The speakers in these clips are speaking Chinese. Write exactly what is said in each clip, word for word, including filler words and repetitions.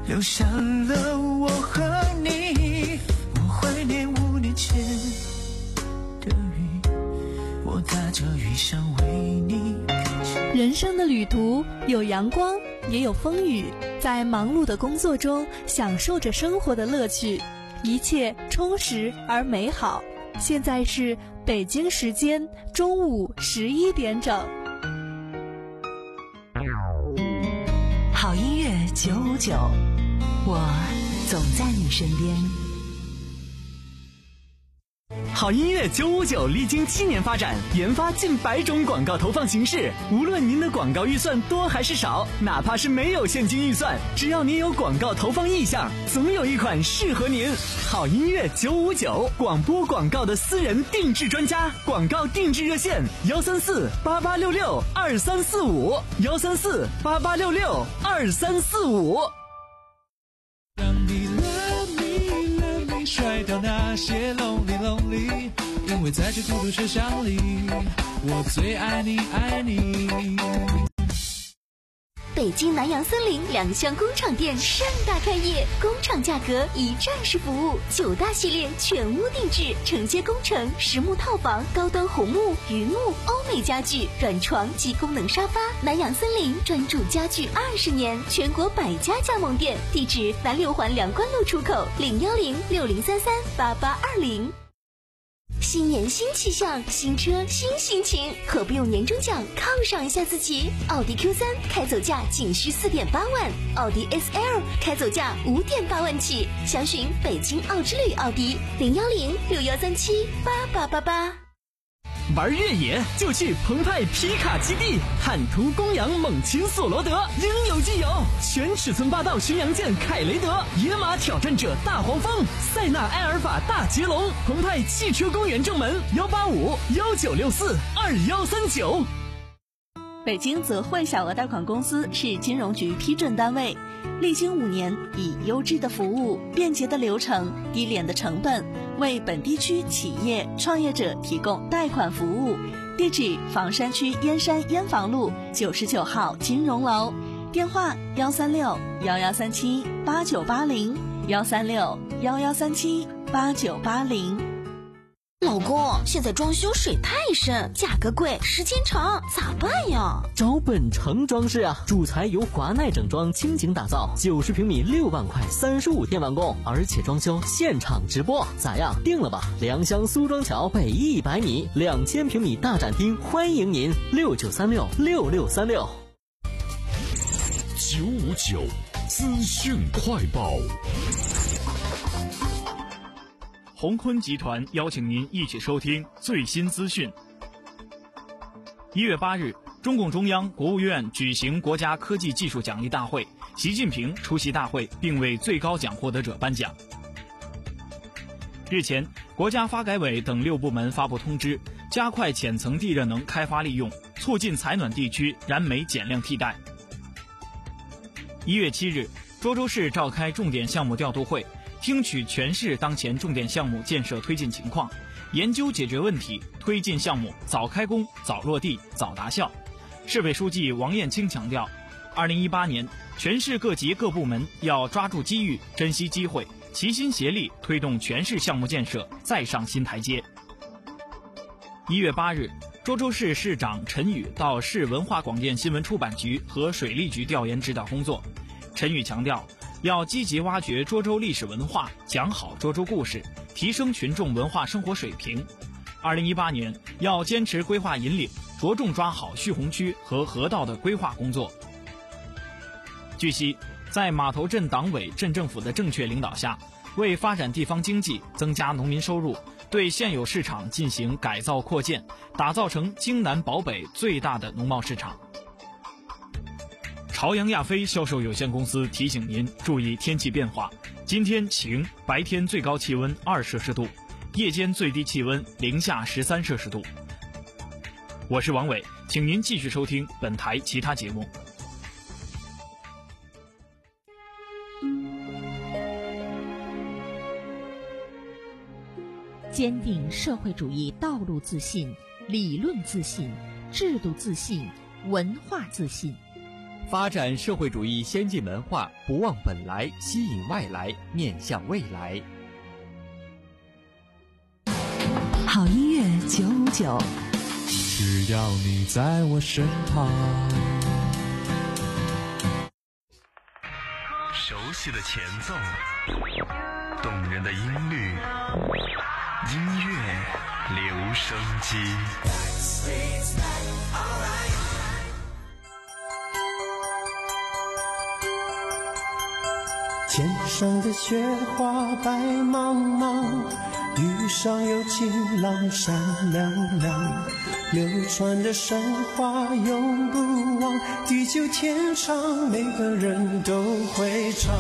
留下了我和你。我怀念五年前的雨，我打着雨伞为你开启。 人生的旅途有阳光也有风雨，在忙碌的工作中享受着生活的乐趣，一切充实而美好。现在是北京时间中午十一点整。 好音乐九五九，我总在你身边。 好音乐九五九历经七年发展，研发近百种广告投放形式。无论您的广告预算多还是少，哪怕是没有现金预算，只要您有广告投放意向，总有一款适合您。好音乐九五九，广播广告的私人定制专家，广告定制热线：幺三四八八六六二三四五，幺三四八八六六二三四五。 让你 love me love me， 甩掉那些 lonely lonely， 因为在这孤独车厢里，我最爱你爱你。 北京南洋森林两厢工厂店盛大开业，工厂价格一站式服务，九大系列全屋定制，承接工程、实木套房、高端红木、榆木、欧美家具、软床及功能沙发。南洋森林专注家具二十年，全国百家加盟店，地址南六环梁关路出口，零幺零六零三三八八二零。新年新气象，新车新心情，何不用年终奖犒赏一下自己？奥迪 Q 三 开走价仅需 四点八万，奥迪 S L 开走价 五点八万起，详询北京奥之旅奥迪零幺零六幺三七八八八八。 玩越野就去澎湃皮卡基地，坦途公羊猛禽索罗德，应有尽有。全尺寸霸道巡洋舰凯雷德，野马挑战者大黄蜂，塞纳埃尔法大捷龙。澎湃汽车公园正门幺八五幺九六四二幺三九。 北京泽汇小额贷款公司是金融局批准单位，历经五年，以优质的服务、便捷的流程、低廉的成本，为本地区企业创业者提供贷款服务。地址：房山区燕山燕房路九十九号金融楼，电话：幺三六幺幺三七八九八零，幺三六幺幺三七八九八零。 老公，现在装修水太深，价格贵，时间长，咋办呀？ 找本城装饰啊，主材由华奈整装倾情打造，九十平米六万块，三十五天完工，而且装修现场直播，咋样？定了吧？良乡苏庄桥北一百米，两千平米大展厅，欢迎您，六九三六六六三六。 九五九资讯快报。 鸿坤集团邀请您一起收听最新资讯。一月八日，中共中央、国务院举行国家科技技术奖励大会，习近平出席大会并为最高奖获得者颁奖。日前，国家发改委等六部门发布通知，加快浅层地热能开发利用，促进采暖地区燃煤减量替代。一月七日，涿州市召开重点项目调度会，听取全市当前重点项目建设推进情况，研究解决问题，推进项目早开工、早落地、早达效。市委书记王艳青强调，二零一八年全市各级各部门要抓住机遇，珍惜机会，齐心协力推动全市项目建设再上新台阶。一月八日，涿州市市长陈宇到市文化广电新闻出版局和水利局调研指导工作。陈宇强调，要积极挖掘涿州历史文化，讲好涿州故事，提升群众文化生活水平。二零一八年要坚持规划引领，着重抓好蓄洪区和河道的规划工作。据悉，在码头镇党委镇政府的正确领导下，为发展地方经济、增加农民收入，对现有市场进行改造扩建，打造成京南保北最大的农贸市场。朝阳亚飞销售有限公司提醒您注意天气变化，今天晴，白天最高气温二摄氏度，夜间最低气温零下十三摄氏度。我是王伟，请您继续收听本台其他节目。 坚定社会主义道路自信、理论自信、制度自信、文化自信。 发展社会主义先进文化，不忘本来，吸引外来，面向未来。 好音乐九五九， 只要你在我身旁。 熟悉的前奏，动人的音律，音乐留声机。 天上的雪花白茫茫，雨上有晴朗闪亮亮，流传的神话永不忘，地久天长，每个人都会唱。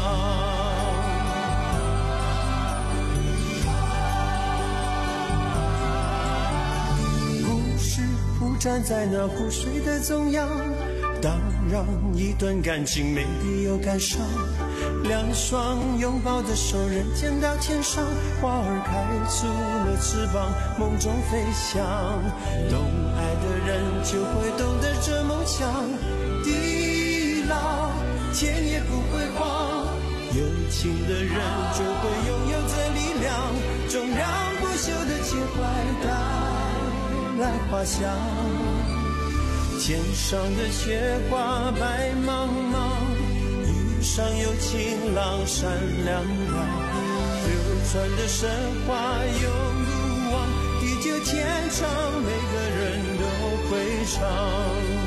故事铺展在那湖水的中央，当然一段感情没必有感伤，两双拥抱的手，人间到天上，花儿开出了翅膀，梦中飞翔。懂爱的人就会懂得这梦想，地老天也不会荒，有情的人就会拥有这力量，总让不朽的情怀带来花香。天上的雪花白茫茫，雨上有晴朗闪亮亮，流传的神话永不忘，地久天长，每个人都会唱。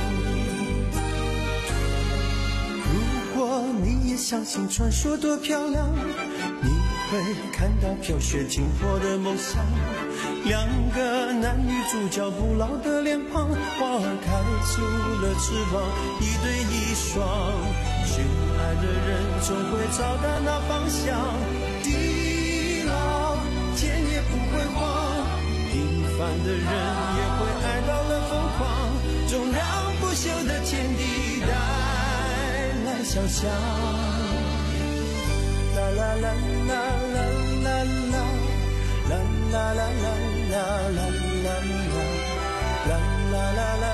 如果你也相信传说多漂亮，你会看到飘雪停泊的梦想，两个男女主角不老的脸庞，花儿开出了翅膀，一对一双，寻爱的人总会找到那方向，地老天也不会荒，平凡的人也会爱到了疯狂，总让不朽的天地带来想象。啦啦啦啦啦啦啦啦啦啦啦啦啦啦啦啦啦啦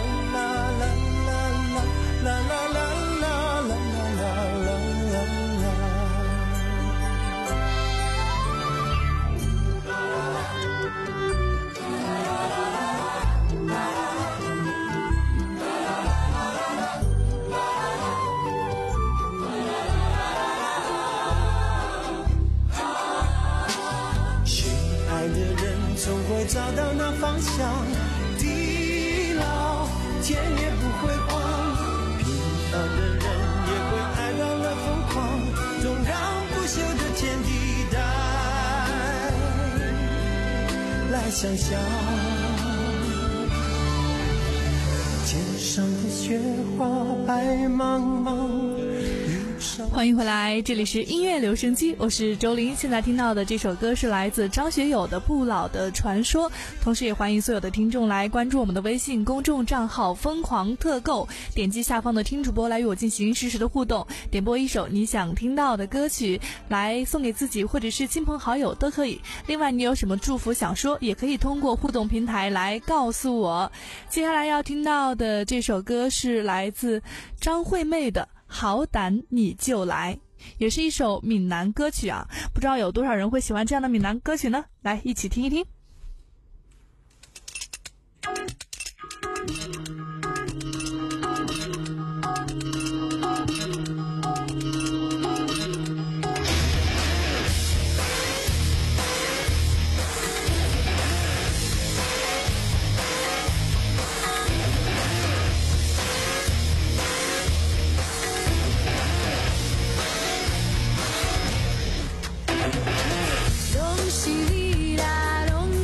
总会找到那方向，地老天也不会荒，平凡的人也会爱到了疯狂，总让不朽的天地带来想象。天上的雪花白茫茫， 欢迎回来，这里是音乐留声机，我是周林。现在听到的这首歌是来自张学友的《不老的传说》，同时也欢迎所有的听众来关注我们的微信公众账号疯狂特购，点击下方的听主播来与我进行实时的互动，点播一首你想听到的歌曲来送给自己或者是亲朋好友都可以。另外你有什么祝福想说，也可以通过互动平台来告诉我。接下来要听到的这首歌是来自张惠妹的好胆你就来，也是一首闽南歌曲啊，不知道有多少人会喜欢这样的闽南歌曲呢？来一起听一听。 拢是你啦，拢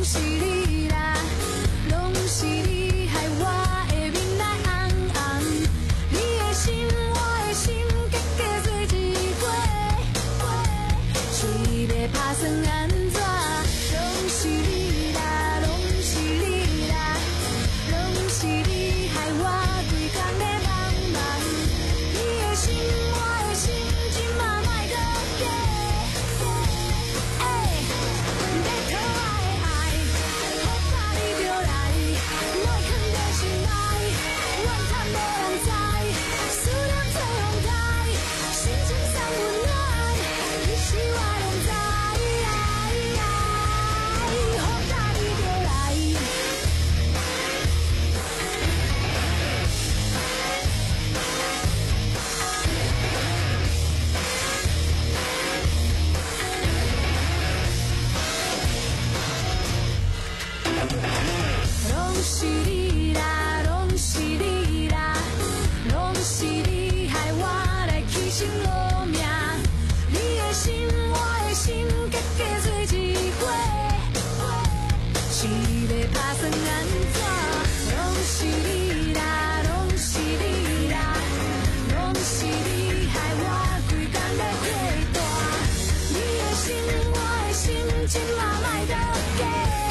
情嘛来得假。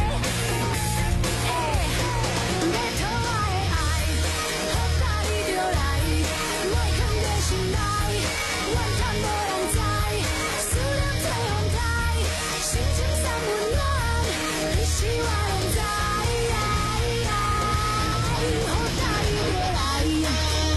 要讨我的爱，好搭你就来，莫藏在心内，怨叹无人知，思念做风台，心情送温暖，其实我拢知。好搭你就来。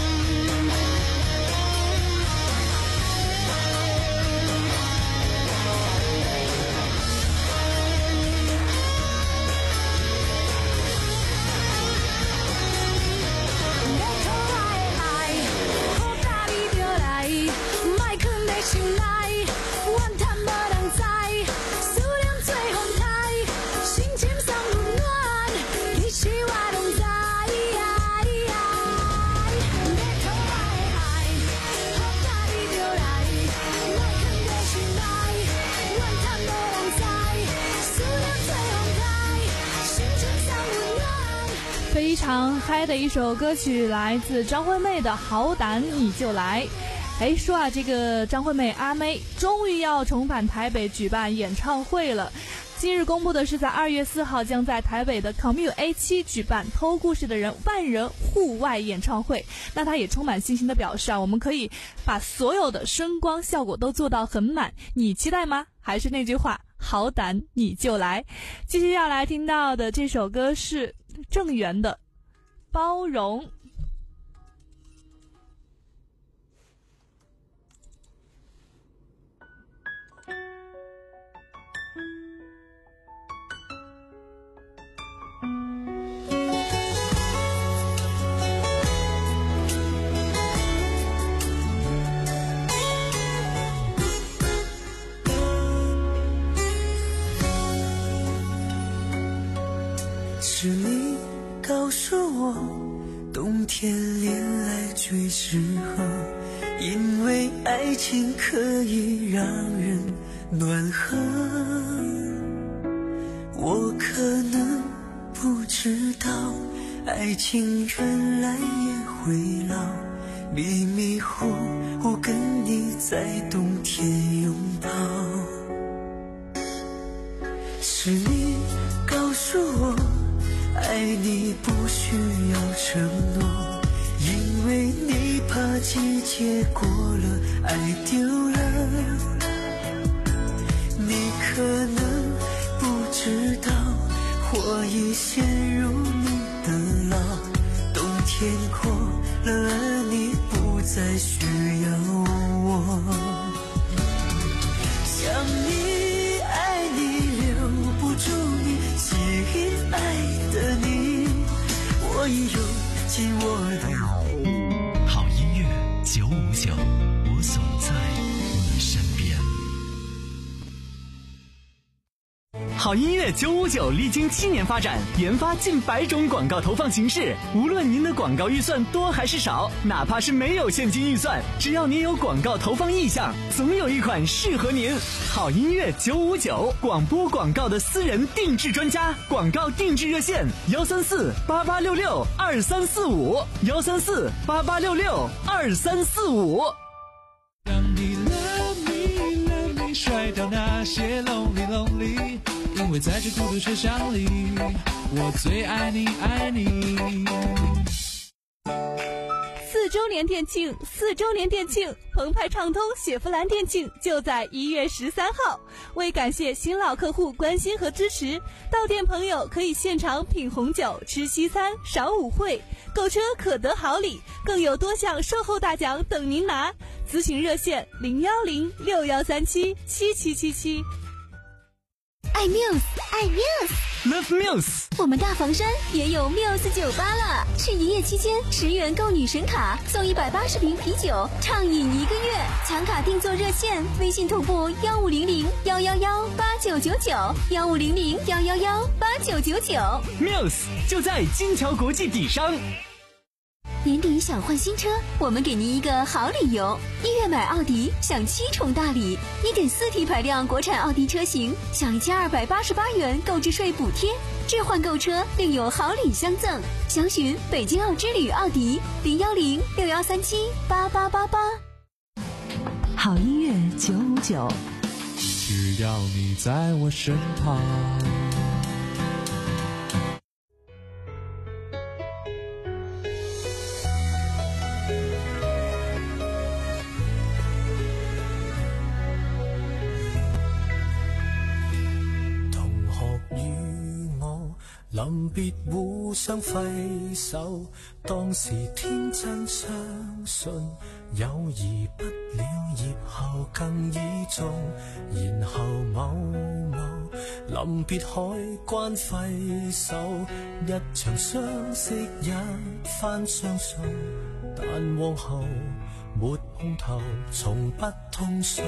心内怨叹无人知，思念做风台，心情送温暖，其实我拢知。要讨我的爱，好搭你就来，莫藏在心内，怨叹无人知，思念做风台，心情送温暖。 非常嗨的一首歌曲，来自张惠妹的《好胆你就来》。哎，说啊，这个张惠妹阿妹终于要重返台北举办演唱会了。今日公布的是，在二月四号将在台北的 Commune A 七举办《偷故事的人》万人户外演唱会。那他也充满信心的表示啊，我们可以把所有的声光效果都做到很满。你期待吗？还是那句话，好胆你就来。继续要来听到的这首歌是郑源的《包容》。 是你告诉我，冬天恋爱最适合，因为爱情可以让人暖和。我可能不知道，爱情原来也会老，迷迷糊糊跟你在冬天拥抱。是你告诉我，爱你不需要承诺，因为你怕季节过了，爱丢了。你可能不知道，我已陷入你的牢，冬天过了，而你不再需要我。想你爱你留不住你，吸引爱的你，我已用尽我的。 好音乐九五九，我总在你身边。 好音乐九五九历经七年发展，研发近百种广告投放形式。无论您的广告预算多还是少，哪怕是没有现金预算，只要您有广告投放意向，总有一款适合您。好音乐九五九，广播广告的私人定制专家，广告定制热线幺三四八八六六二三四五幺三四八八六六二三四五。 让你 love me love me 甩掉那些 lonely lonely， 因为在这孤独车厢里，我最爱你爱你。 四周年店庆，四周年店庆，澎湃畅通雪佛兰店庆就在一月十三号。为感谢新老客户关心和支持，到店朋友可以现场品红酒、吃西餐、赏舞会，购车可得好礼，更有多项售后大奖等您拿。咨询热线零幺零六幺三七七七七七。 爱 Muse， 爱 Muse，Love Muse。 我们大房山也有 Muse 酒吧了，是一夜期间十元购女神卡，送一百八十瓶啤酒，畅饮一个月。抢卡定做热线，微信同步幺五零零幺幺幺八九九九，幺五零零幺幺幺八九九九。 Muse 就在金桥国际底商。 年底想换新车，我们给您一个好理由。一月买奥迪享七重大礼，一点四 T 排量国产奥迪车型享一千二百八十八元购置税补贴，置换购车另有好礼相赠。详询北京奥之旅奥迪零幺零六幺三七八八八八。 好音乐九五九。 只要你在我身旁。 临别互相揮手，當時天真相信友誼不了業後更倚重，然後某某臨別海關揮手，一場相識一番相送，但往後沒空頭，從不通訊。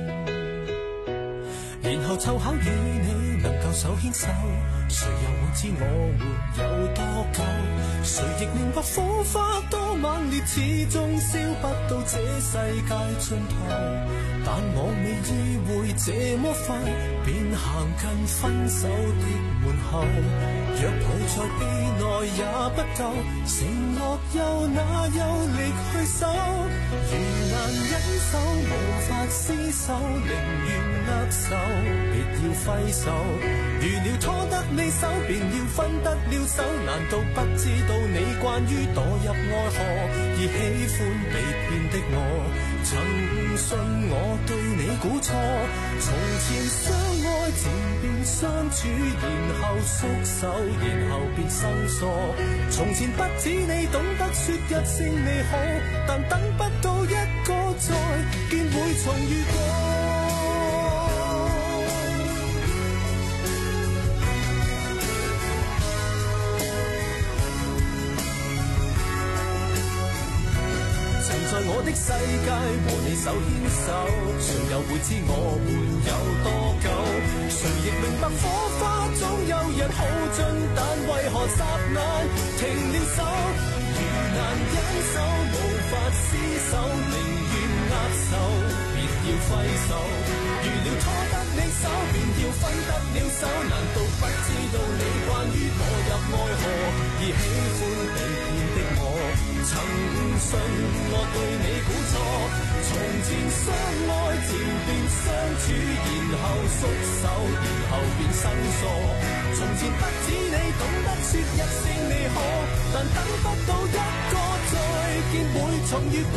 然後湊巧與你能夠手牽手，誰又會知我們有多久？誰亦明白火花多猛烈，始終燒不到這世界盡頭。但我未意會這麼快便行近分手的門口，若抱在臂內也不夠，承諾又哪有力去守？如難忍手無法廝守，寧願握手別要揮手，如料拖得你手便要分得了手，難道不知道你慣於墮入愛河而喜歡被騙的我？曾誤信我對你估錯，從前相愛漸變相處，然後縮手，然後變生疏。從前不止你懂得說一聲你好，但等不到一個再見會重遇過。在我的世界和你手牽手，誰又會知我們有多久？誰亦明白火花總有日耗盡，但為何霎眼停了手？如難忍手無法廝守，寧願握手別要揮手，如料拖得你手便要分得了手，難道不知道你慣於墮入愛河而喜歡被騙的我？曾誤信我對你估錯，從前相愛漸變相處，然後縮手，然後變生疏。從前不止你懂得說一聲你好，但等不到一個再見會重遇過。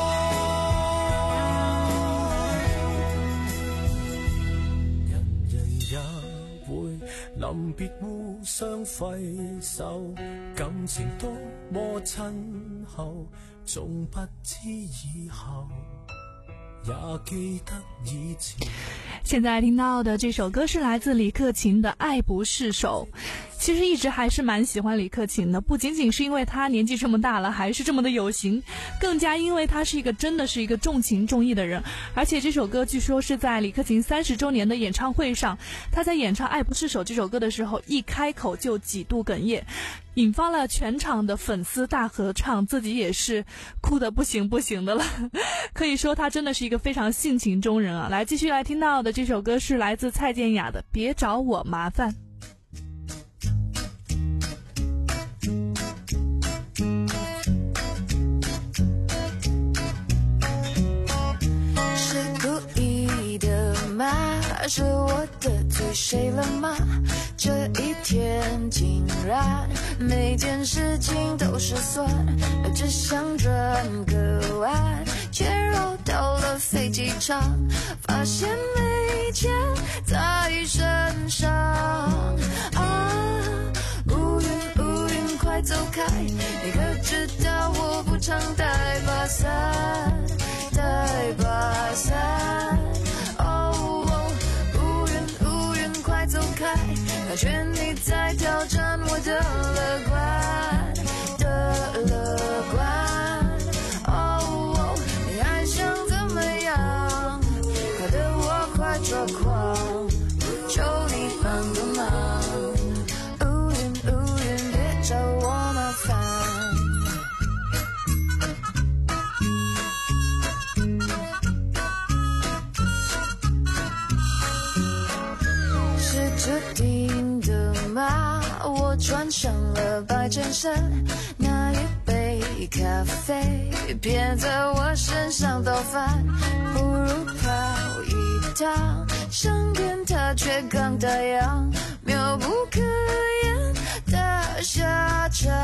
人人也會臨別互相揮手，感情多麼親厚，總不知以後也記得以前。 现在听到的这首歌是来自李克勤的《爱不释手》。其实一直还是蛮喜欢李克勤的，不仅仅是因为他年纪这么大了还是这么的有型，更加因为他是一个真的是一个重情重义的人。而且这首歌据说是在李克勤三十周年的演唱会上，他在演唱《爱不释手》这首歌的时候，一开口就几度哽咽，引发了全场的粉丝大合唱，自己也是哭得不行不行的了。可以说他真的是一个非常性情中人啊。来，继续来听到的这首歌是来自蔡健雅的《别找我麻烦》。 是我得罪谁了吗？这一天竟然每件事情都失算，只想转个弯，却绕到了飞机场，发现没钱在身上。啊，乌云乌云快走开，你可知道我不常带把伞，带把伞。感觉你在挑战我的乐观的乐观，哦，你还想怎么样？搞得我快抓狂，求你帮个忙，乌云乌云别找我麻烦。是注定的吗？我穿上了白衬衫，那一杯咖啡别在我身上倒翻，不如跑一趟。想下却刚打烊，妙不可言的下场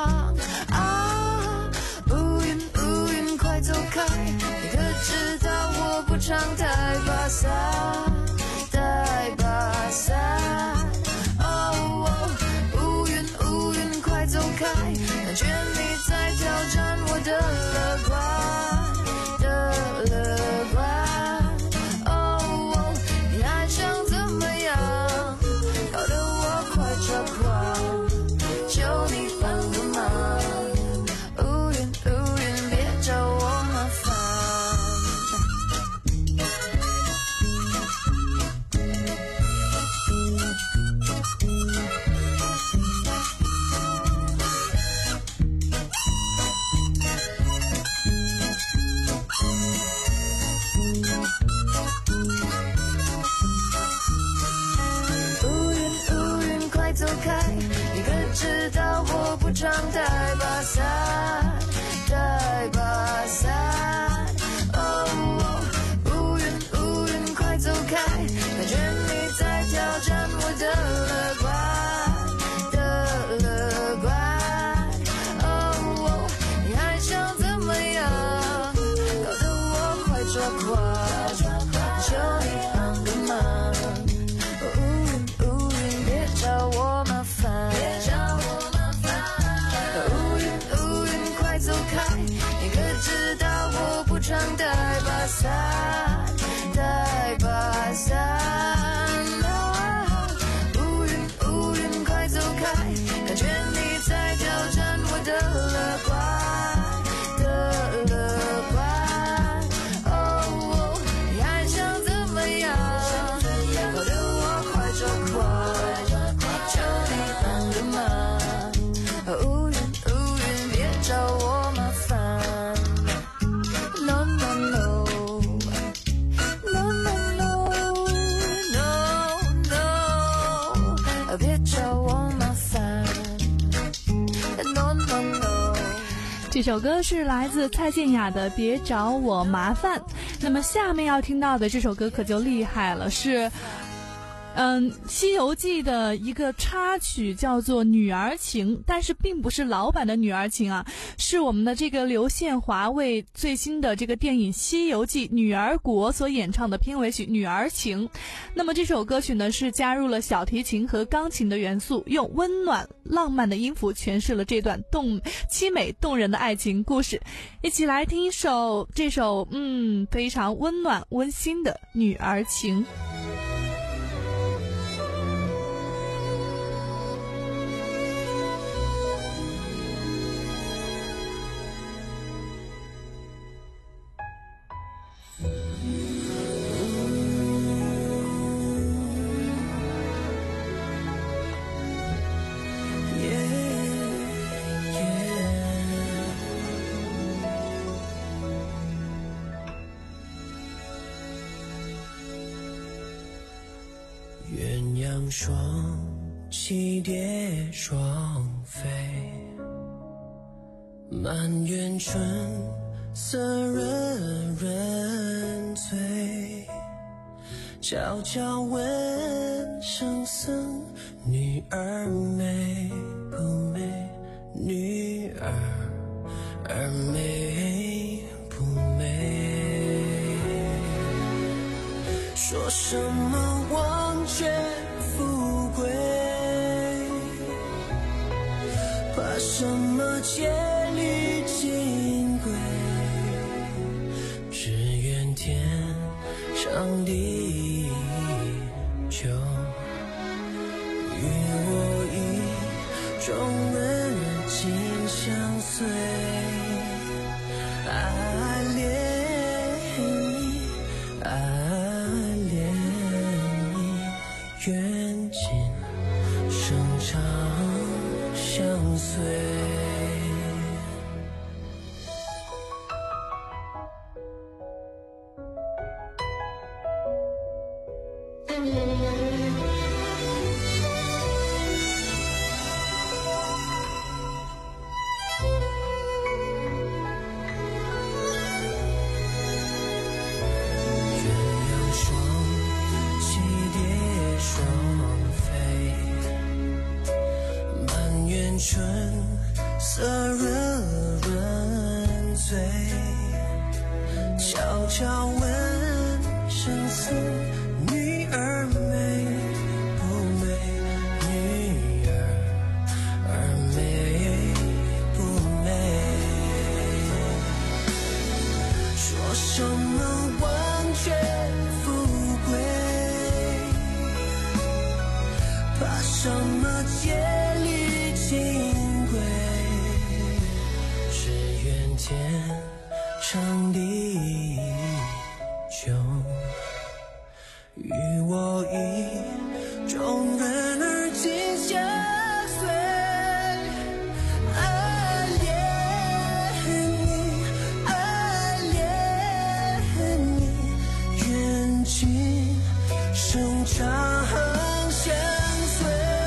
啊！乌云乌云快走开，你可知道我不常带把伞，带把伞。哦哦，乌云乌云快走开，感觉你在挑战我的乐观的乐观。哦，你还想怎么样？搞得我快抓狂，求你帮个忙。乌云乌云，别找我麻烦。走开，你可知道我不常带把伞，带把伞。哦，乌云乌云快走开，感觉你在挑战我的乐观的乐观。哦，你还想怎么样？搞得我快抓狂，求你帮个忙。找我麻烦，别找我麻烦。乌云乌云快走开，你可知道我不常带把伞，带把伞。啊，乌云乌云快走开，感觉你在挑战我的乐观的乐观。哦，你还想怎么样？搞得我快抓狂。求你帮个忙，乌云乌云，别找我麻烦。No no no no no no no， 别找我麻烦。No no no。 这首歌是来自蔡健雅的《别找我麻烦》。那么下面要听到的这首歌可就厉害了，是。嗯，《西游记》的一个插曲叫做《女儿情》，但是并不是老版的《女儿情》啊，是我们的这个刘宪华为最新的这个电影《西游记女儿国》所演唱的片尾曲《女儿情》。那么这首歌曲呢，是加入了小提琴和钢琴的元素，用温暖浪漫的音符诠释了这段动凄美动人的爱情故事。一起来听一首这首嗯非常温暖温馨的《女儿情》。 鸳鸯双栖蝶双飞，满园春色润润醉。悄悄问圣僧，女儿美不美？女儿儿美不美？说什么忘却富贵，怕什么千里金归？只愿天长地久，与我意中人紧相随。爱恋你，爱恋你，愿今生长相随。鸳鸯双栖蝶春色热润醉，悄悄问声僧，女儿美不美？女儿儿美不美？说什么忘却富贵，怕什么戒律金贵？只愿天长地久，与我意中人儿紧相随。爱恋你，爱恋你，愿今生长相随。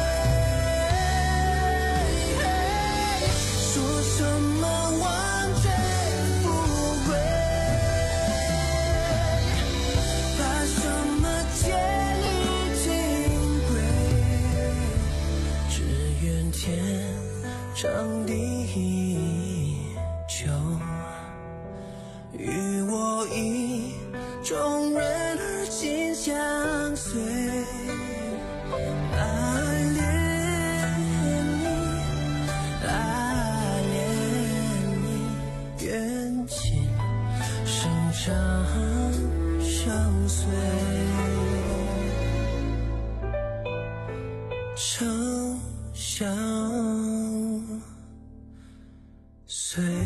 说什么忘却富贵，怕什么戒律金贵？只愿天长地久，与我意中人儿紧相随。爱恋你，爱恋你，愿今生长相随，长相随。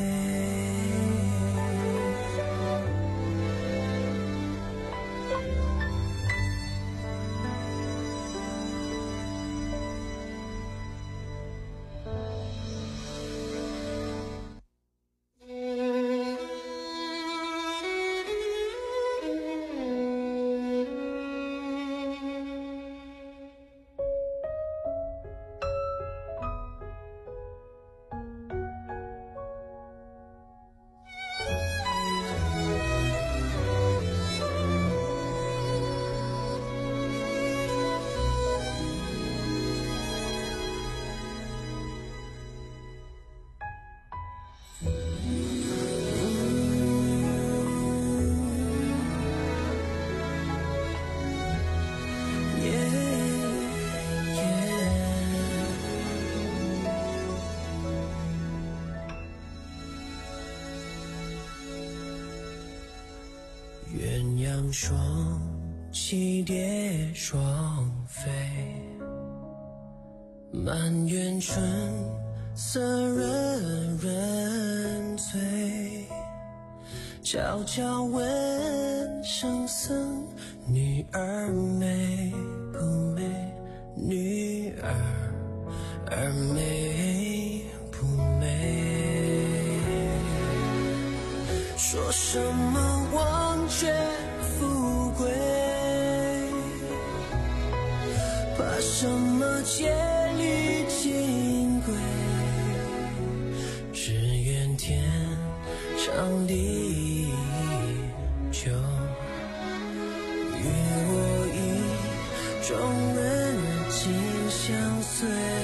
鸳鸯双栖蝶双飞，满园春色润润醉。悄悄问声僧，女儿美不美？女儿儿美不美？说什么忘却富贵，怕什么戒律金贵？只愿天长地久，与我意中人紧相随。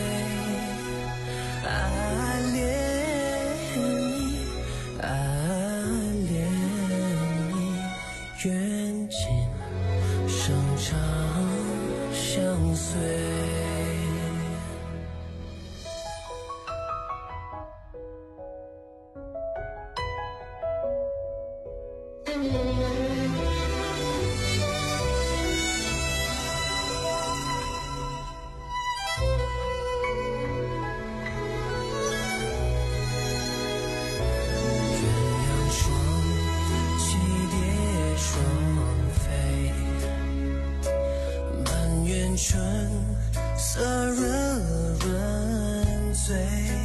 爱恋你，爱恋你，愿今生长相随。春色润润醉。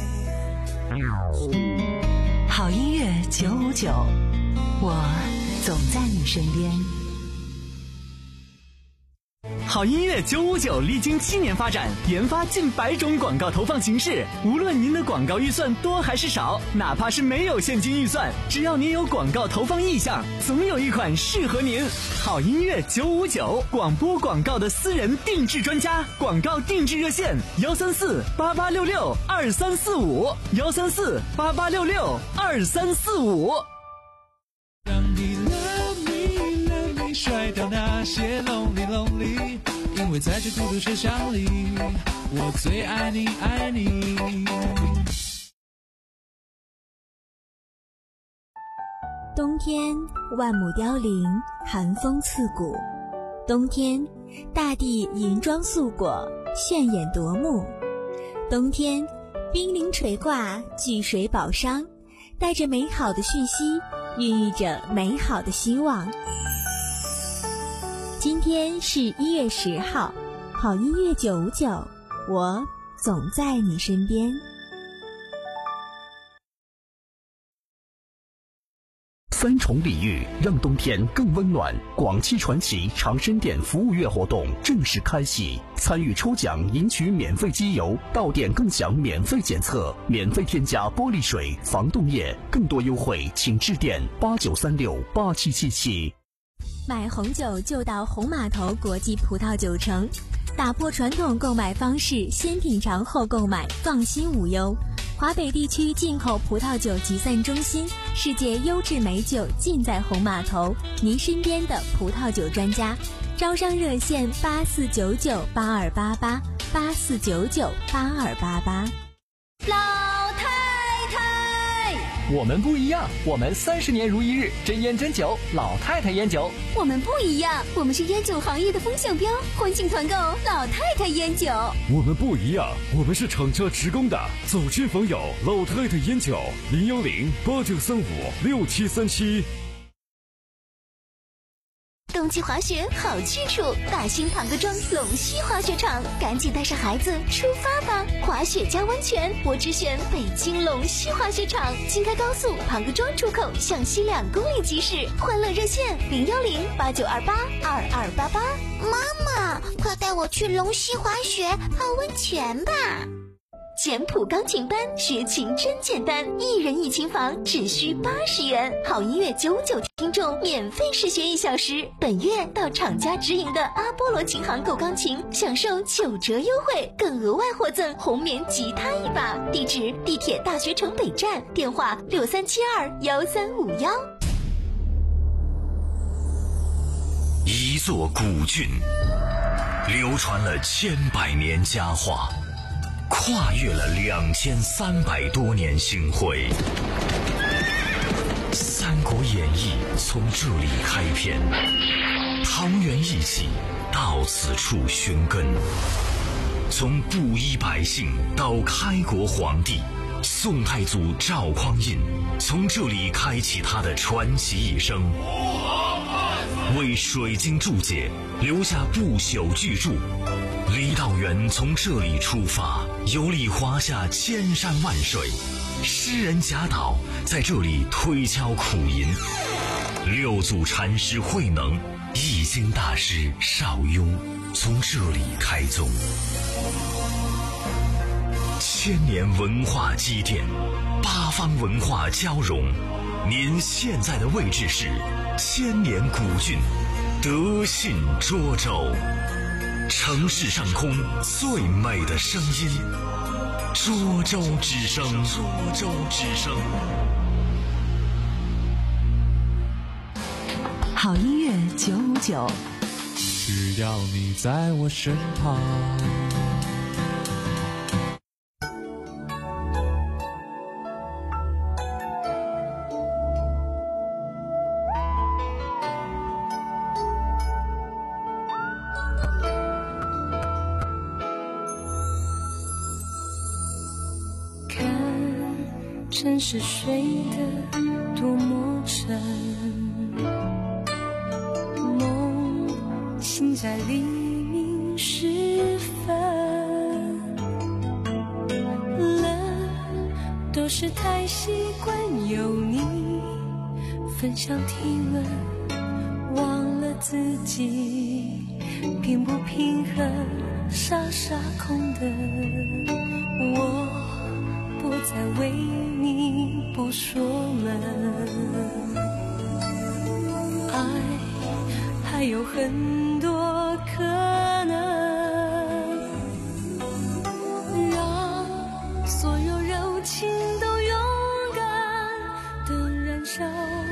好音乐九五九，我总在你身边。 好音乐九五九历经七年发展，研发近百种广告投放形式。无论您的广告预算多还是少，哪怕是没有现金预算，只要您有广告投放意向，总有一款适合您。好音乐九五九，广播广告的私人定制专家，广告定制热线：幺三四八八六六二三四五，幺三四八八六六二三四五。 让你 love me love me 甩掉那些 lonely lonely， 因为在这孤独车厢里，我最爱你爱你。 冬天万木凋零，寒风刺骨。冬天大地银装素裹，炫眼夺目。冬天冰凌垂挂，巨水宝觞，带着美好的讯息，孕育着美好的希望。今天是一月十号，好音乐九五九，我总在你身边。 三重礼遇让冬天更温暖。广汽传祺长生店服务月活动正式开启，参与抽奖赢取免费机油，到店更享免费检测，免费添加玻璃水、防冻液。更多优惠请致电八九三六八七七七。 买红酒就到红码头国际葡萄酒城，打破传统购买方式，先品尝后购买，放心无忧。华北地区进口葡萄酒集散中心，世界优质美酒尽在红码头，您身边的葡萄酒专家。招商热线八四九九八二八八八四九九八二八八。 老太太， 我们不一样，我们三十年如一日，真烟真酒，老太太烟酒。 我们不一样，我们是烟酒行业的风向标，欢庆团购老太太烟酒。 我们不一样，我们是厂家职工的，走亲访友，老太太烟酒，零幺零八九三五六七三七。 冬季滑雪好去处，大兴庞各庄龙溪滑雪场，赶紧带上孩子出发吧！滑雪加温泉，我只选北京龙溪滑雪场，京开高速庞各庄出口向西两公里即驶。欢乐热线零幺零八九二八二二八八。 妈妈，快带我去龙溪滑雪泡温泉吧！ 简谱钢琴班，学琴真简单，一人一琴房只需八十元，好音乐九五九听众免费试学一小时。本月到厂家直营的阿波罗琴行购钢琴，享受九折优惠，更额外获赠红棉吉他一把。地址：地铁大学城北站，电话六三七二幺三五幺。 一座古郡，流传了千百年佳话，跨越了两千三百多年星辉。《三国演义》从这里开篇，桃园义气到此处寻根。从布衣百姓到开国皇帝，宋太祖赵匡胤从这里开启他的传奇一生，为水晶注解留下不朽巨著。李道元从这里出发，游历华夏千山万水，诗人贾岛在这里推敲苦吟，六祖禅师慧能、易经大师邵雍从这里开宗。千年文化积淀，八方文化交融，您现在的位置是千年古郡德信涿州，城市上空最美的声音，涿州之声，涿州之声。 好音乐九五九， 只要你在我身旁。 城市睡得多么沉，梦醒在黎明时分，了都是太习惯有你分享体温，忘了自己平不平衡，傻傻空的我，不再为你不说门。爱还有很多可能，让所有柔情都勇敢的燃烧，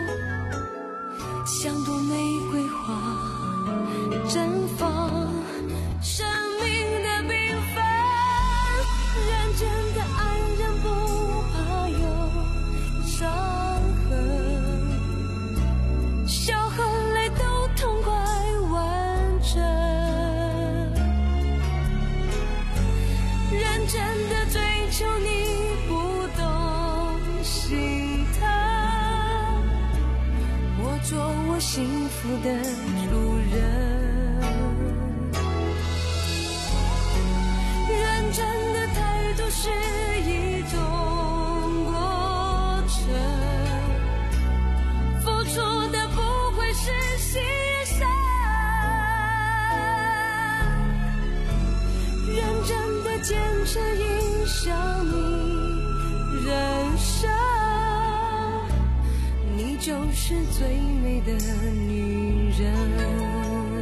像朵玫瑰花绽放，生命的缤纷。认真的爱人不怕有伤痕，笑和泪都痛快完整。认真的追求你不懂心疼，我做我幸福的主人。认真的态度是一种过程，付出的不会是牺牲。认真的坚持影响你人生，你就是最美的女人。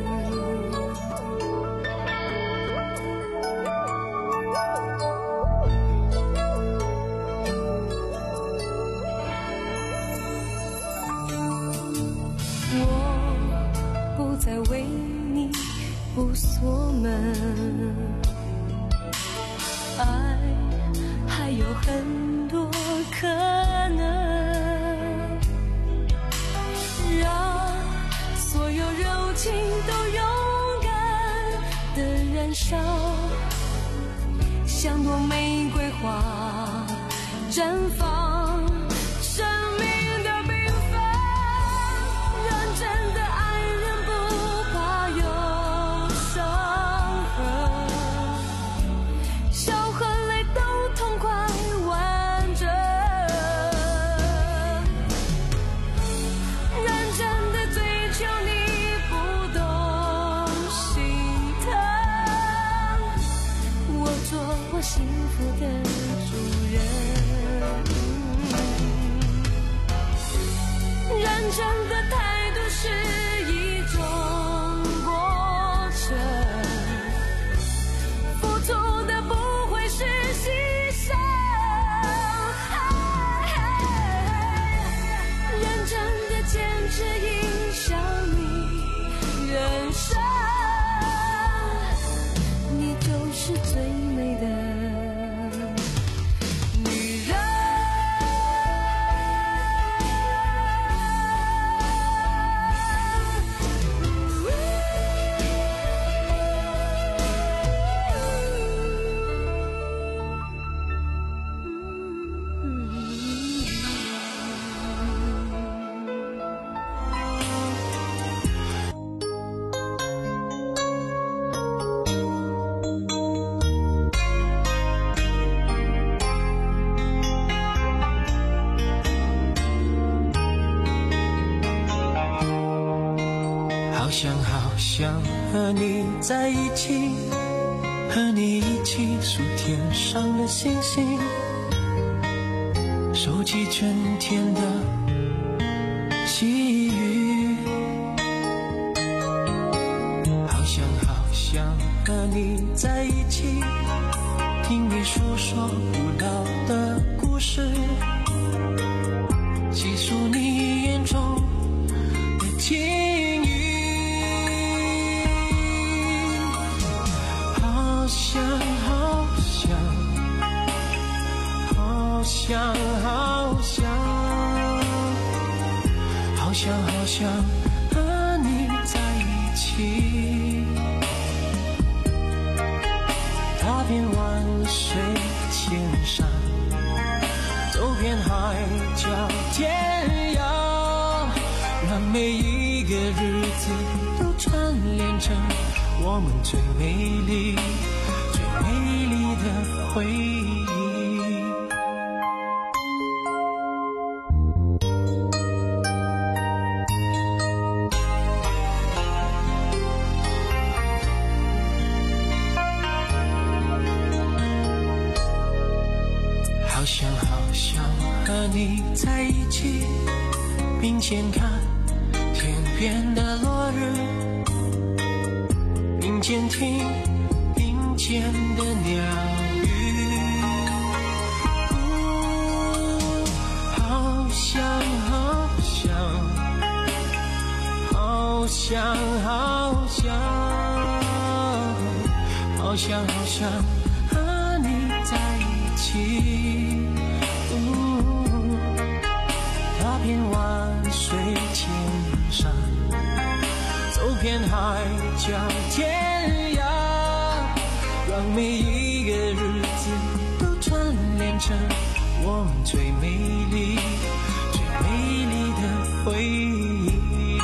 在为你不锁门，爱还有很多可能，让所有柔情都勇敢的燃烧，像朵玫瑰花绽放，生命的缤纷。认真的爱人不怕有伤痕，笑和泪都痛快完整。认真的追求你不懂心疼，我做我幸福的主人。认真的态度是一种过程，付出的不会是牺牲。认真的坚持影响你人生，你就是最美的女人。 好想好想和你在一起，和你一起数天上的星星，收集春天的细雨。好想好想和你在一起，听你诉说古老的故事，细数你眼中的情谊。好想好想好想好想好想好想和你在一起，踏遍万水千山，走遍海角天涯，让每一个日子都串联成我们最美丽最美丽的回忆。 想好想和你在一起，并肩看天边的落日，并肩听林间的鸟语，好想好想好想好想好想好想和你在一起，踏遍万水千山，走遍海角天涯，让每一个日子都串联成我们最美丽最美丽的回忆。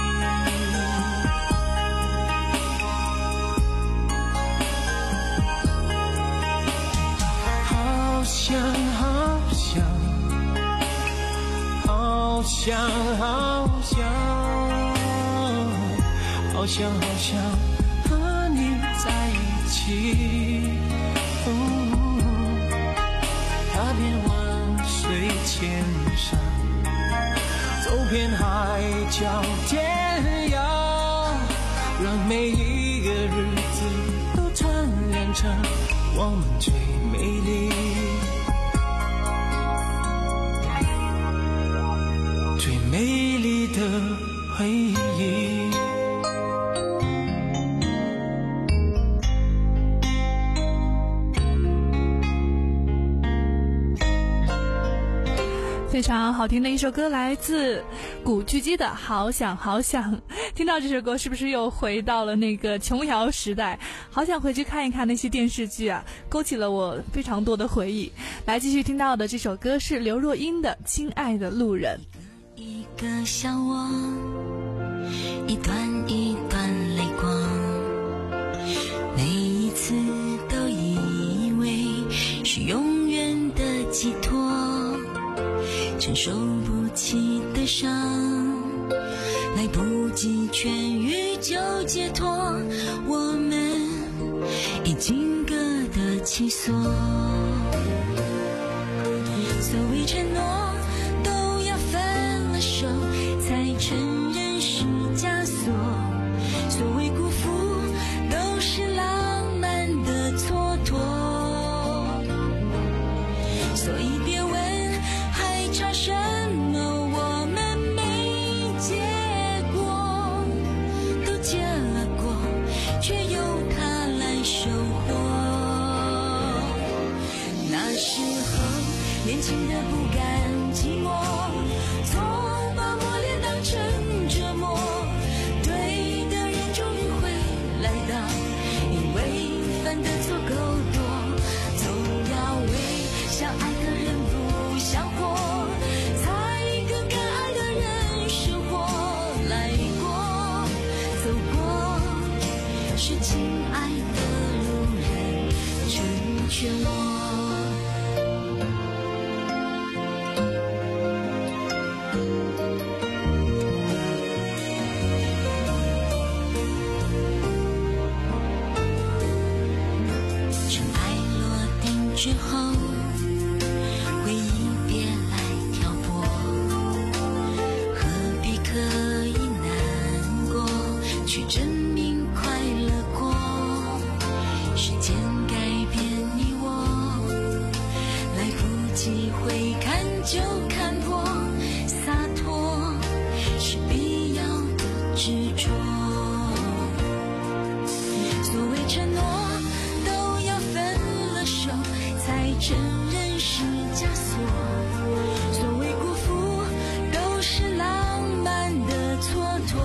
好想好想好想好想好想好想和你在一起，踏遍万水千山，走遍海角天涯，让每一个日子都串联成我们最美丽最美丽的回忆。 非常好听的一首歌，来自古巨基的《好想好想》。听到这首歌，是不是又回到了那个琼瑶时代？好想回去看一看那些电视剧啊，勾起了我非常多的回忆。来，继续听到的这首歌是刘若英的《亲爱的路人》。 一个笑我，一段一段泪光，每一次都以为是永远的寄托，承受不起的伤，来不及痊愈就解脱，我们已经各得其所。所谓承诺都要分了手才承认是枷锁，所谓辜负都是浪漫的蹉跎，所以别问还差什么我们没结果，都结了果却由他来收获。那时候年轻的不甘寂寞，总把磨练当成折磨，对的人终于会来到，因为犯的错够多，总要为相爱的人不想活，才跟该爱的人生活来过，走过是亲爱的路人成全我。之后回忆别来挑拨，何必刻意难过去证明快乐过，时间改变你我，来不及回看就看破，洒脱是必要的执着，所谓承诺都要分了手才承认是枷锁，所谓辜负都是浪漫的蹉跎，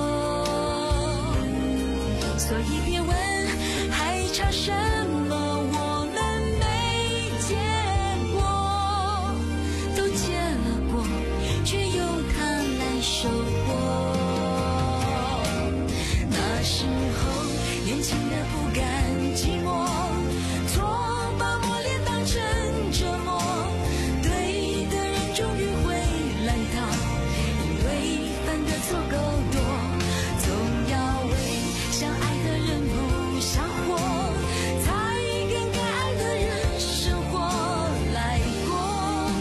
所以别问还差什么我们没结果，都结了果却由他来收获。那时候年轻的不甘寂寞，总把磨练当成折磨，对的人终于会来到，因为犯的错够多，总要为相爱的人不想活，才跟该爱的人生活来过，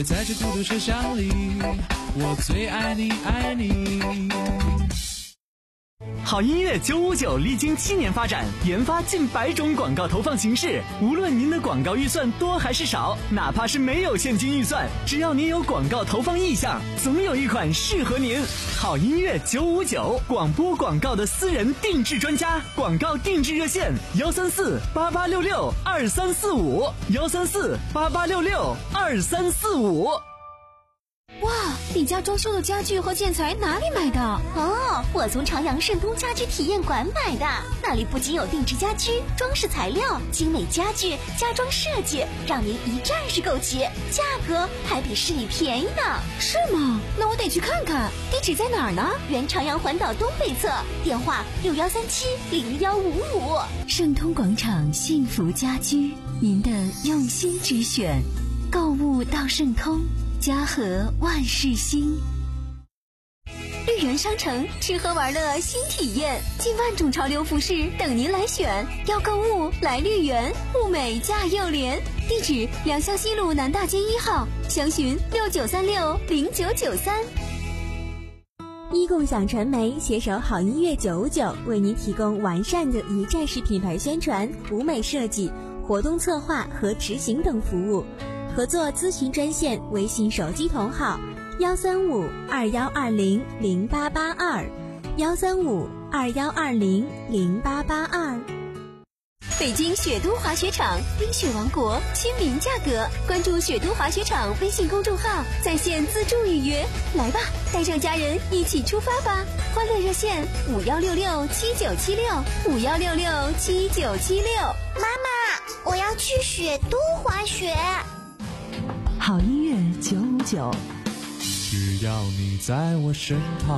为在这孤独车厢里，我最爱你爱你。 好音乐九五九历经七年发展，研发近百种广告投放形式。无论您的广告预算多还是少，哪怕是没有现金预算，只要您有广告投放意向，总有一款适合您。好音乐九五九，广播广告的私人定制专家，广告定制热线：幺三四八八六六二三四五，幺三四八八六六二三四五。 哇，你家装修的家具和建材哪里买的？ 哦，我从朝阳盛通家居体验馆买的，那里不仅有定制家居、装饰材料、精美家具、家装设计，让您一站式购齐，价格还比市里便宜呢。 是吗？那我得去看看。地址在哪儿呢？ 原朝阳环岛东北侧，电话六幺三七零幺五五。 盛通广场幸福家居，您的用心之选，购物到盛通。家和万事兴。绿园商城吃喝玩乐新体验，近万种潮流服饰等您来选。要购物来绿园，物美价又廉。地址：良乡西路南大街一号，详询六九三六零九九三。 一共享传媒携手好音乐九五九，为您提供完善的一站式品牌宣传、舞美设计、活动策划和执行等服务。合作咨询专线：微信手机同号幺三五二幺二零零八八二，幺三五二幺二零零八八二。 北京雪都滑雪场，冰雪王国，亲民价格。关注雪都滑雪场微信公众号，在线自助预约。来吧，带上家人一起出发吧！欢乐热线：五幺六六七九七六，五幺六六七九七六。 妈妈，我要去雪都滑雪。 好音乐九五九， 只要你在我身旁。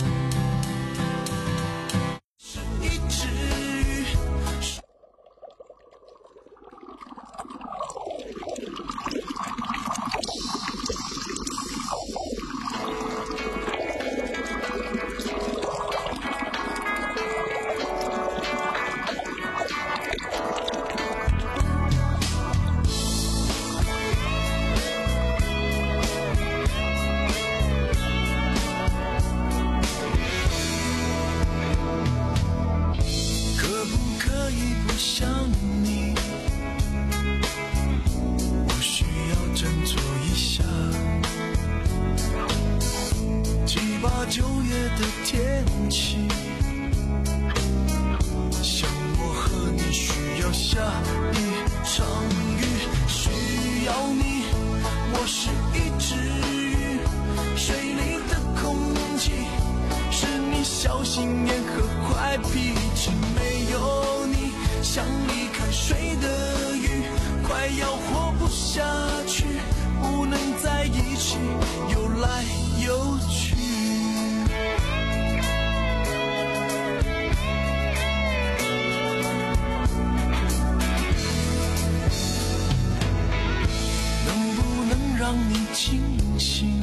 九月的天气，像我和你需要下一场雨，需要你，我是一只鱼，水里的空气是你小心眼和坏脾气，没有你像离开水的鱼，快要活不下去，不能在一起游来游去。让你清醒，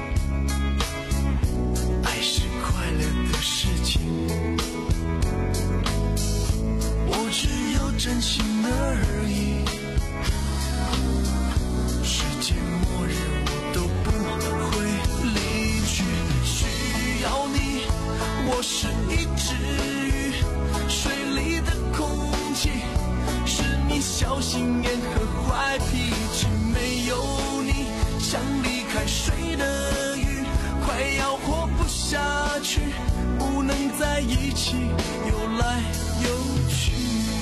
爱是快乐的事情，我只有真心而已，世界末日我都不会离去，需要你，我是一只鱼，水里的空气是你小心眼和坏脾气，没有像离开水的鱼，快要活不下去，不能在一起游来游去。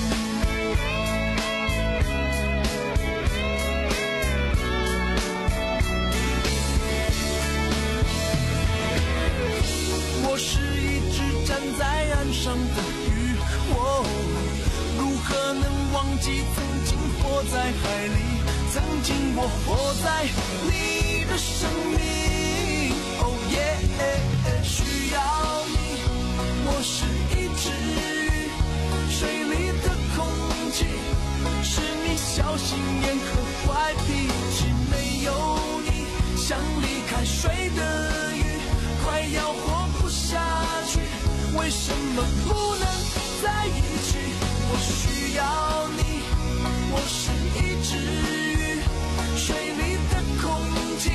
我是一只站在岸上的鱼，我如何能忘记曾经活在海里，曾经我活在你的生命，哦耶，需要你，我是一只鱼，水里的空气是你小心眼和坏脾气，没有你像离开水的鱼，快要活不下去，为什么不能在一起？我需要你，我是一只鱼，水里的空气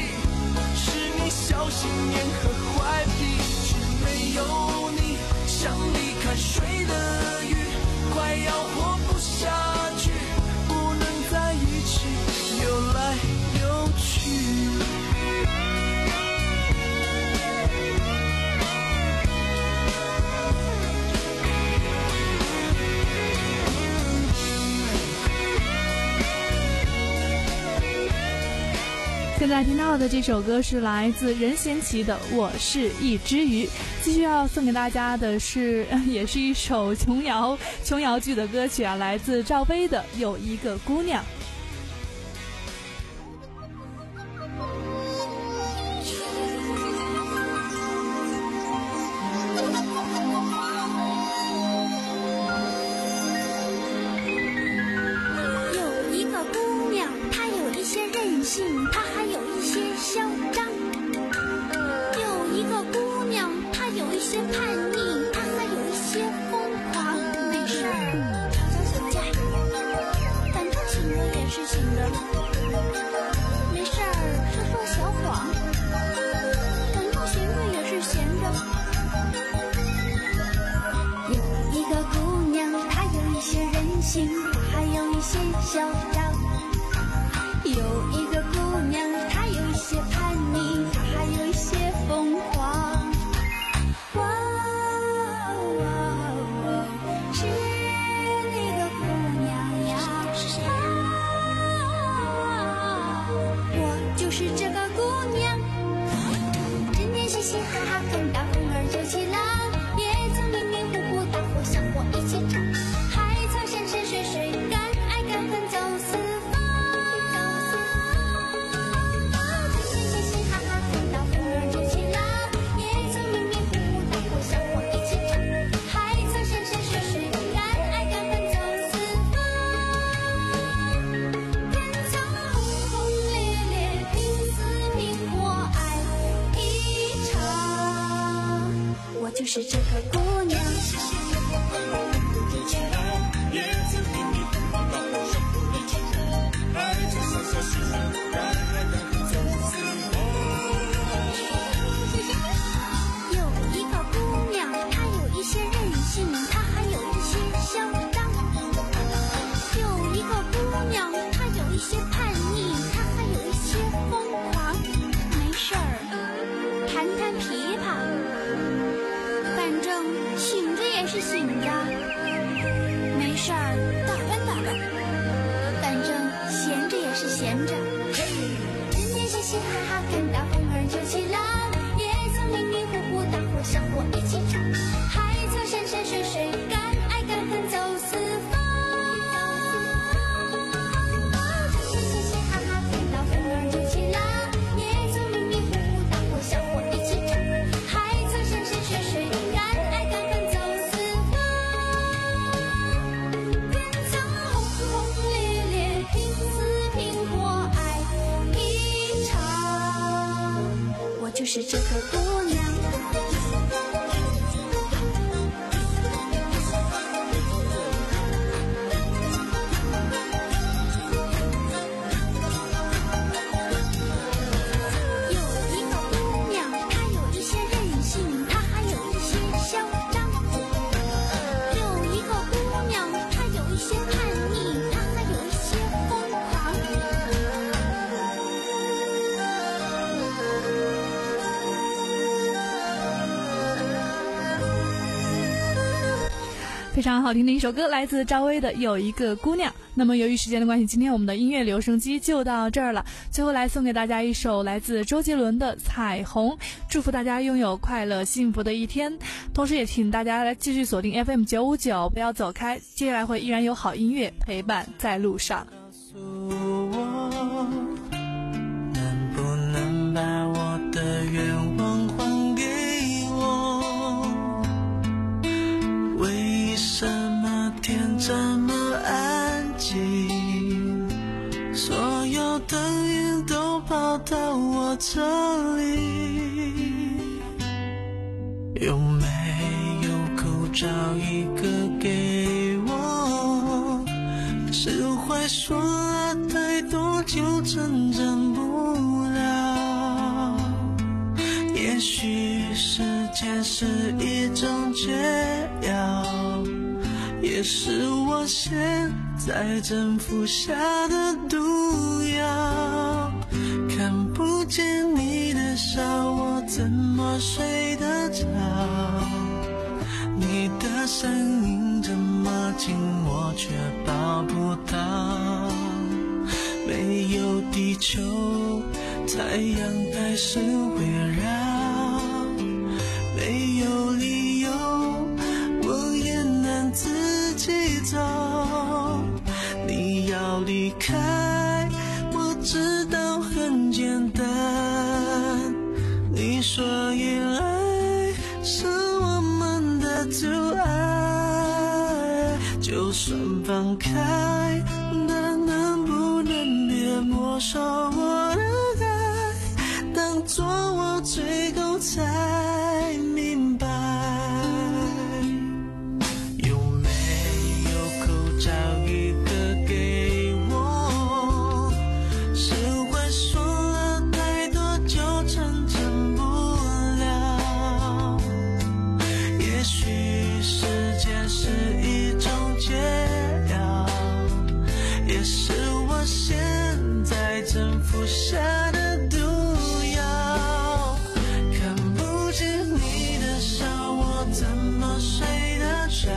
信念和坏脾气，没有你像离开水的鱼，快要活不下去，不能在一起游来游去。 现在听到的这首歌是来自任贤齐的《我是一只鱼》。继续要送给大家的是，也是一首琼瑶琼瑶剧的歌曲啊，来自赵薇的《有一个姑娘》。 有一个姑娘，她有一些任性，她还有一些嚣张。有一个姑娘，她有一些叛逆，她还有一些疯狂。没事儿，吵吵吵架，反正醒着也是醒着。没事儿，说说小谎，反正闲着也是闲着。有一个姑娘，她有一些任性，她还有一些嚣张。有一个姑娘，她有一些叛逆，她还有一些疯狂。哇哦，是那个姑娘呀，啊，我就是这个姑娘。整天嘻嘻哈哈，看到风儿就起浪，也曾迷迷糊糊大伙小伙一起唱，还曾山山水水，敢爱敢恨走四方。就是这个姑娘。有一个姑娘，她有一些任性，她还有一些嚣张。有一个姑娘，她有一些叛逆，她还有一些疯狂。没事儿，弹弹琵琶。反正醒着也是醒着，没事儿打扮打扮，反正闲着也是闲着。整天嘻嘻哈哈，看到风儿就起浪，也曾迷迷糊糊大伙小伙一起唱，还曾山山水水，敢爱敢恨走四方。整天嘻嘻哈哈，看到风儿就起浪，也曾迷迷糊糊大伙小伙一起唱，还曾山山水水。就是这个姑娘。有一个姑娘，她有一些任性，她还有一些嚣张。有一个姑娘，她有一些叛逆，她还有一些疯狂。 非常好听的一首歌，来自赵薇的《有一个姑娘》。那么由于时间的关系，今天我们的音乐留声机就到这儿了。最后来送给大家一首来自周杰伦的《彩虹》，祝福大家拥有快乐幸福的一天。同时也请大家来继续锁定 F M 九五九，不要走开，接下来会依然有好音乐陪伴在路上。 告诉我，能不能把我的愿望还给我？为什么天这么安静？所有的云都跑到我这里，有没有口罩一个给我？释怀说了太多就成长不了，也是一种解药，也是我现在正服下的毒药。看不见你的笑，我怎么睡得着？你的声音这么近，我却抱不到。没有地球，太阳还是围绕。没有理由，我也能自己走。你要离开，我知道很简单。你说依赖是我们的阻碍，就算放开，但能不能别没收我的爱，当作我最后才明白。有没有口罩一个给我？是会说了太多就成真不了。也许时间是一种解药，也是我现在正服下的毒药。看不见你的笑，我怎么睡得着？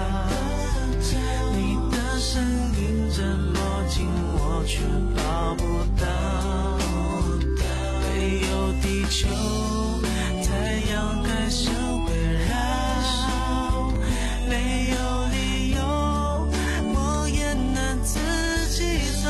你的声音这么近，我却抱不到。没有地球，太阳还是围绕。没有理由，我也能自己走。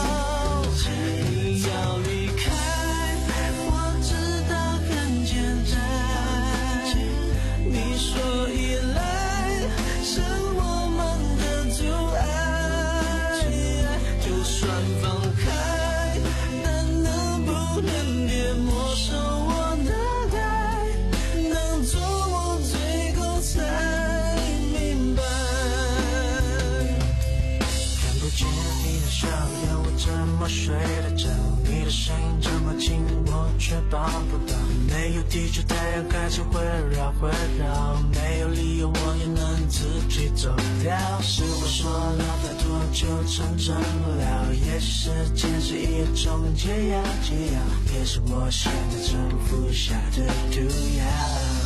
你要离开，我知道很简单。你说依赖是我们的阻碍，就算放开，但能不能别没收我的爱，当作我最后才明白。看不见你的笑，要我怎么睡得着？你的声音这么近，我却抱不到。没有地球，太阳还是会绕会绕。没有理由，我也能自己走掉。是我说了太多就成真不了，也许时间是一种解药，解药也是我现在正服下的毒药。